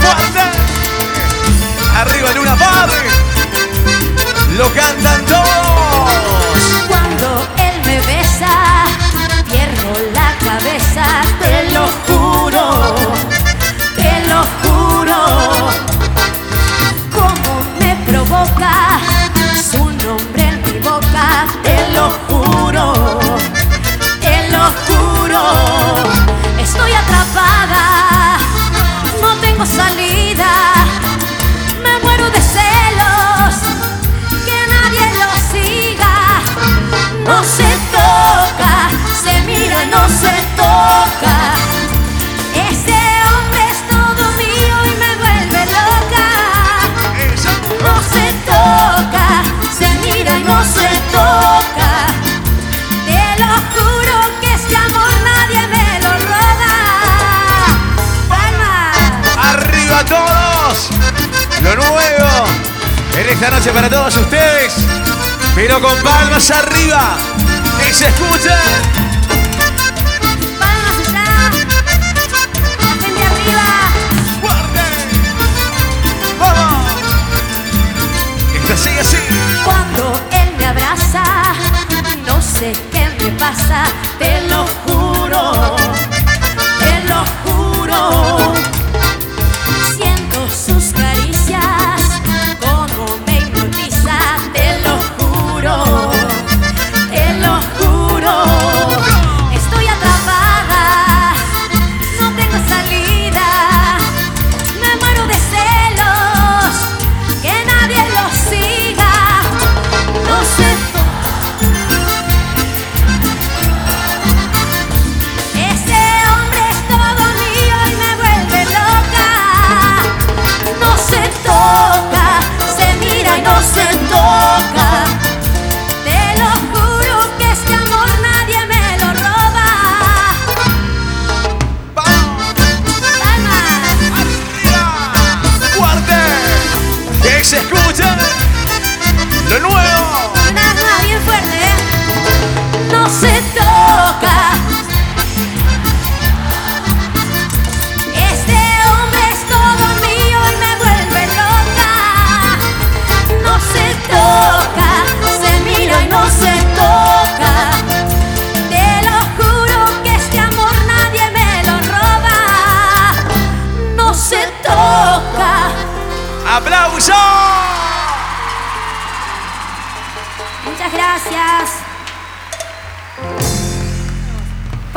fuerte. Arriba Luna Park. Lo cantan todos. Cuando él me besa, pierdo la cabeza, te lo juro, te lo juro. Cómo me provoca su nombre en mi boca, te lo juro, te lo juro. Estoy atrapada, no tengo salida, me muero de celos, que nadie lo siga. No se toca, se mira, no se toca. Ese hombre es todo mío y me vuelve loca. No se toca, se mira y no se toca. Te lo juro que este amor nadie me lo roba. ¡Palmas! Arriba todos. Lo nuevo en esta noche para todos ustedes. Pero con palmas arriba. Que se escuche.